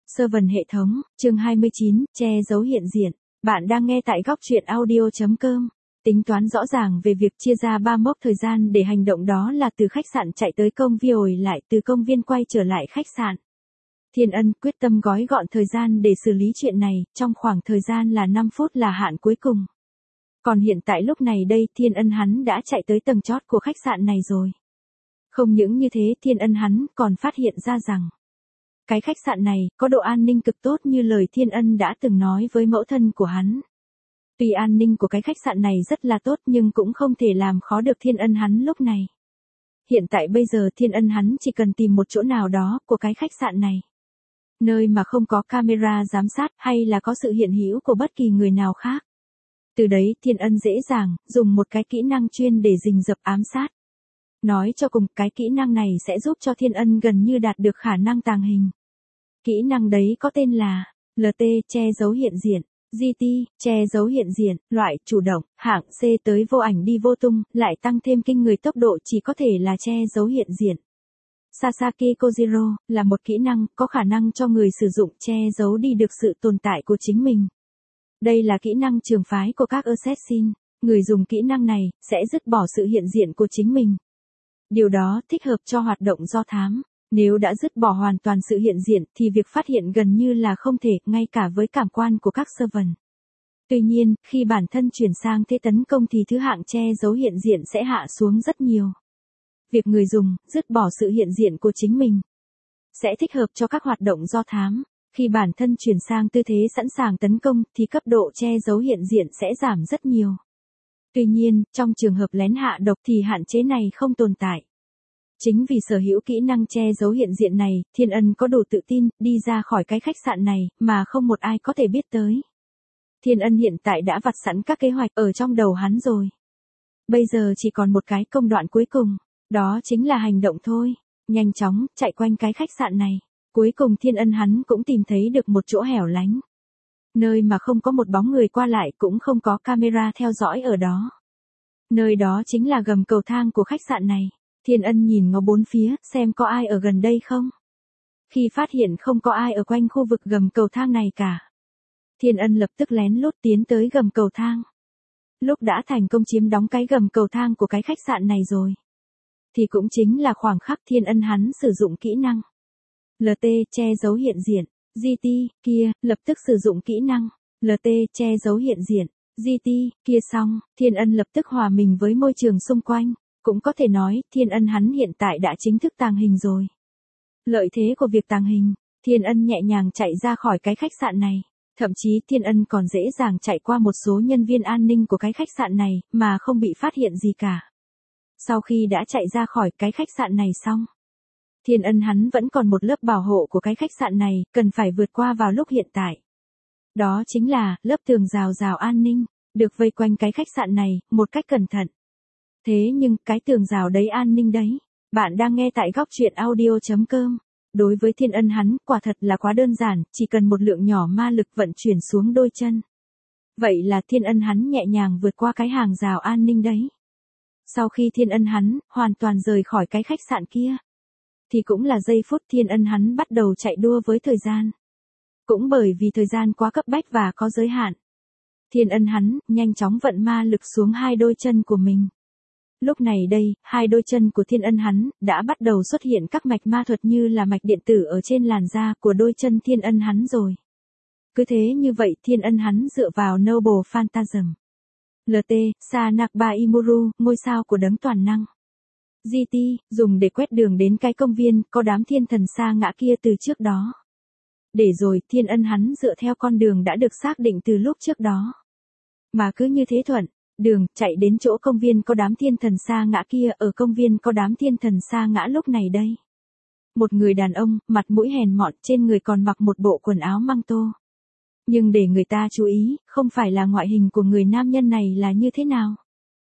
Servant hệ thống, chương 29, che giấu hiện diện. Bạn đang nghe tại góc truyện audio.com. Tính toán rõ ràng về việc chia ra 3 mốc thời gian để hành động, đó là từ khách sạn chạy tới công viên rồi lại từ công viên quay trở lại khách sạn. Thiên Ân quyết tâm gói gọn thời gian để xử lý chuyện này, trong khoảng thời gian là 5 phút là hạn cuối cùng. Còn hiện tại lúc này đây Thiên Ân hắn đã chạy tới tầng chót của khách sạn này rồi. Không những như thế, Thiên Ân hắn còn phát hiện ra rằng cái khách sạn này có độ an ninh cực tốt như lời Thiên Ân đã từng nói với mẫu thân của hắn. Tuy an ninh của cái khách sạn này rất là tốt nhưng cũng không thể làm khó được Thiên Ân hắn lúc này. Hiện tại bây giờ Thiên Ân hắn chỉ cần tìm một chỗ nào đó của cái khách sạn này, nơi mà không có camera giám sát hay là có sự hiện hữu của bất kỳ người nào khác. Từ đấy Thiên Ân dễ dàng dùng một cái kỹ năng chuyên để rình rập ám sát. Nói cho cùng, cái kỹ năng này sẽ giúp cho Thiên Ân gần như đạt được khả năng tàng hình. Kỹ năng đấy có tên là LT, che giấu hiện diện, GT, che giấu hiện diện, loại chủ động, hạng C tới vô ảnh đi vô tung, lại tăng thêm kinh người tốc độ, chỉ có thể là che giấu hiện diện. Sasaki Kojiro là một kỹ năng có khả năng cho người sử dụng che giấu đi được sự tồn tại của chính mình. Đây là kỹ năng trường phái của các assassin, người dùng kỹ năng này sẽ dứt bỏ sự hiện diện của chính mình. Điều đó thích hợp cho hoạt động do thám. Nếu đã dứt bỏ hoàn toàn sự hiện diện thì việc phát hiện gần như là không thể, ngay cả với cảm quan của các servant. Tuy nhiên, khi bản thân chuyển sang thế tấn công thì thứ hạng che giấu hiện diện sẽ hạ xuống rất nhiều. Việc người dùng dứt bỏ sự hiện diện của chính mình sẽ thích hợp cho các hoạt động do thám. Khi bản thân chuyển sang tư thế sẵn sàng tấn công thì cấp độ che giấu hiện diện sẽ giảm rất nhiều. Tuy nhiên, trong trường hợp lén hạ độc thì hạn chế này không tồn tại. Chính vì sở hữu kỹ năng che giấu hiện diện này, Thiên Ân có đủ tự tin đi ra khỏi cái khách sạn này mà không một ai có thể biết tới. Thiên Ân hiện tại đã vạch sẵn các kế hoạch ở trong đầu hắn rồi. Bây giờ chỉ còn một cái công đoạn cuối cùng, đó chính là hành động thôi. Nhanh chóng chạy quanh cái khách sạn này. Cuối cùng Thiên Ân hắn cũng tìm thấy được một chỗ hẻo lánh, nơi mà không có một bóng người qua lại, cũng không có camera theo dõi ở đó. Nơi đó chính là gầm cầu thang của khách sạn này. Thiên Ân nhìn ngó bốn phía, xem có ai ở gần đây không. Khi phát hiện không có ai ở quanh khu vực gầm cầu thang này cả, Thiên Ân lập tức lén lút tiến tới gầm cầu thang. Lúc đã thành công chiếm đóng cái gầm cầu thang của cái khách sạn này rồi, thì cũng chính là khoảng khắc Thiên Ân hắn sử dụng kỹ năng LT, che giấu hiện diện, GT, kia, lập tức sử dụng kỹ năng LT, che giấu hiện diện, GT, kia xong, Thiên Ân lập tức hòa mình với môi trường xung quanh. Cũng có thể nói, Thiên Ân hắn hiện tại đã chính thức tàng hình rồi. Lợi thế của việc tàng hình, Thiên Ân nhẹ nhàng chạy ra khỏi cái khách sạn này. Thậm chí Thiên Ân còn dễ dàng chạy qua một số nhân viên an ninh của cái khách sạn này, mà không bị phát hiện gì cả. Sau khi đã chạy ra khỏi cái khách sạn này xong, Thiên Ân hắn vẫn còn một lớp bảo hộ của cái khách sạn này, cần phải vượt qua vào lúc hiện tại. Đó chính là lớp tường rào an ninh, được vây quanh cái khách sạn này, một cách cẩn thận. Thế nhưng, cái tường rào đấy an ninh đấy. Bạn đang nghe tại góc truyện audio.com. Đối với Thiên Ân hắn, quả thật là quá đơn giản, chỉ cần một lượng nhỏ ma lực vận chuyển xuống đôi chân. Vậy là Thiên Ân hắn nhẹ nhàng vượt qua cái hàng rào an ninh đấy. Sau khi Thiên Ân hắn hoàn toàn rời khỏi cái khách sạn kia, thì cũng là giây phút Thiên Ân hắn bắt đầu chạy đua với thời gian. Cũng bởi vì thời gian quá cấp bách và có giới hạn, Thiên Ân hắn nhanh chóng vận ma lực xuống hai đôi chân của mình. Lúc này đây, hai đôi chân của Thiên Ân hắn đã bắt đầu xuất hiện các mạch ma thuật như là mạch điện tử ở trên làn da của đôi chân Thiên Ân hắn rồi. Cứ thế như vậy Thiên Ân hắn dựa vào Noble Phantasm LT, Sanakba Imuru, ngôi sao của đấng toàn năng. GT, dùng để quét đường đến cái công viên có đám thiên thần sa ngã kia từ trước đó. Để rồi Thiên Ân hắn dựa theo con đường đã được xác định từ lúc trước đó. Mà cứ như thế thuận đường, chạy đến chỗ công viên có đám thiên thần sa ngã kia. Ở công viên có đám thiên thần sa ngã lúc này đây. Một người đàn ông, mặt mũi hèn mọn, trên người còn mặc một bộ quần áo măng tô. Nhưng để người ta chú ý, không phải là ngoại hình của người nam nhân này là như thế nào,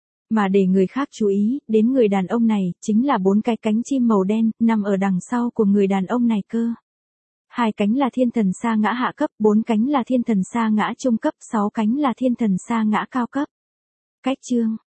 mà để người khác chú ý đến người đàn ông này, chính là 4 cái cánh chim màu đen, nằm ở đằng sau của người đàn ông này cơ. 2 cánh là thiên thần sa ngã hạ cấp, 4 cánh là thiên thần sa ngã trung cấp, 6 cánh là thiên thần sa ngã cao cấp. Cách chương,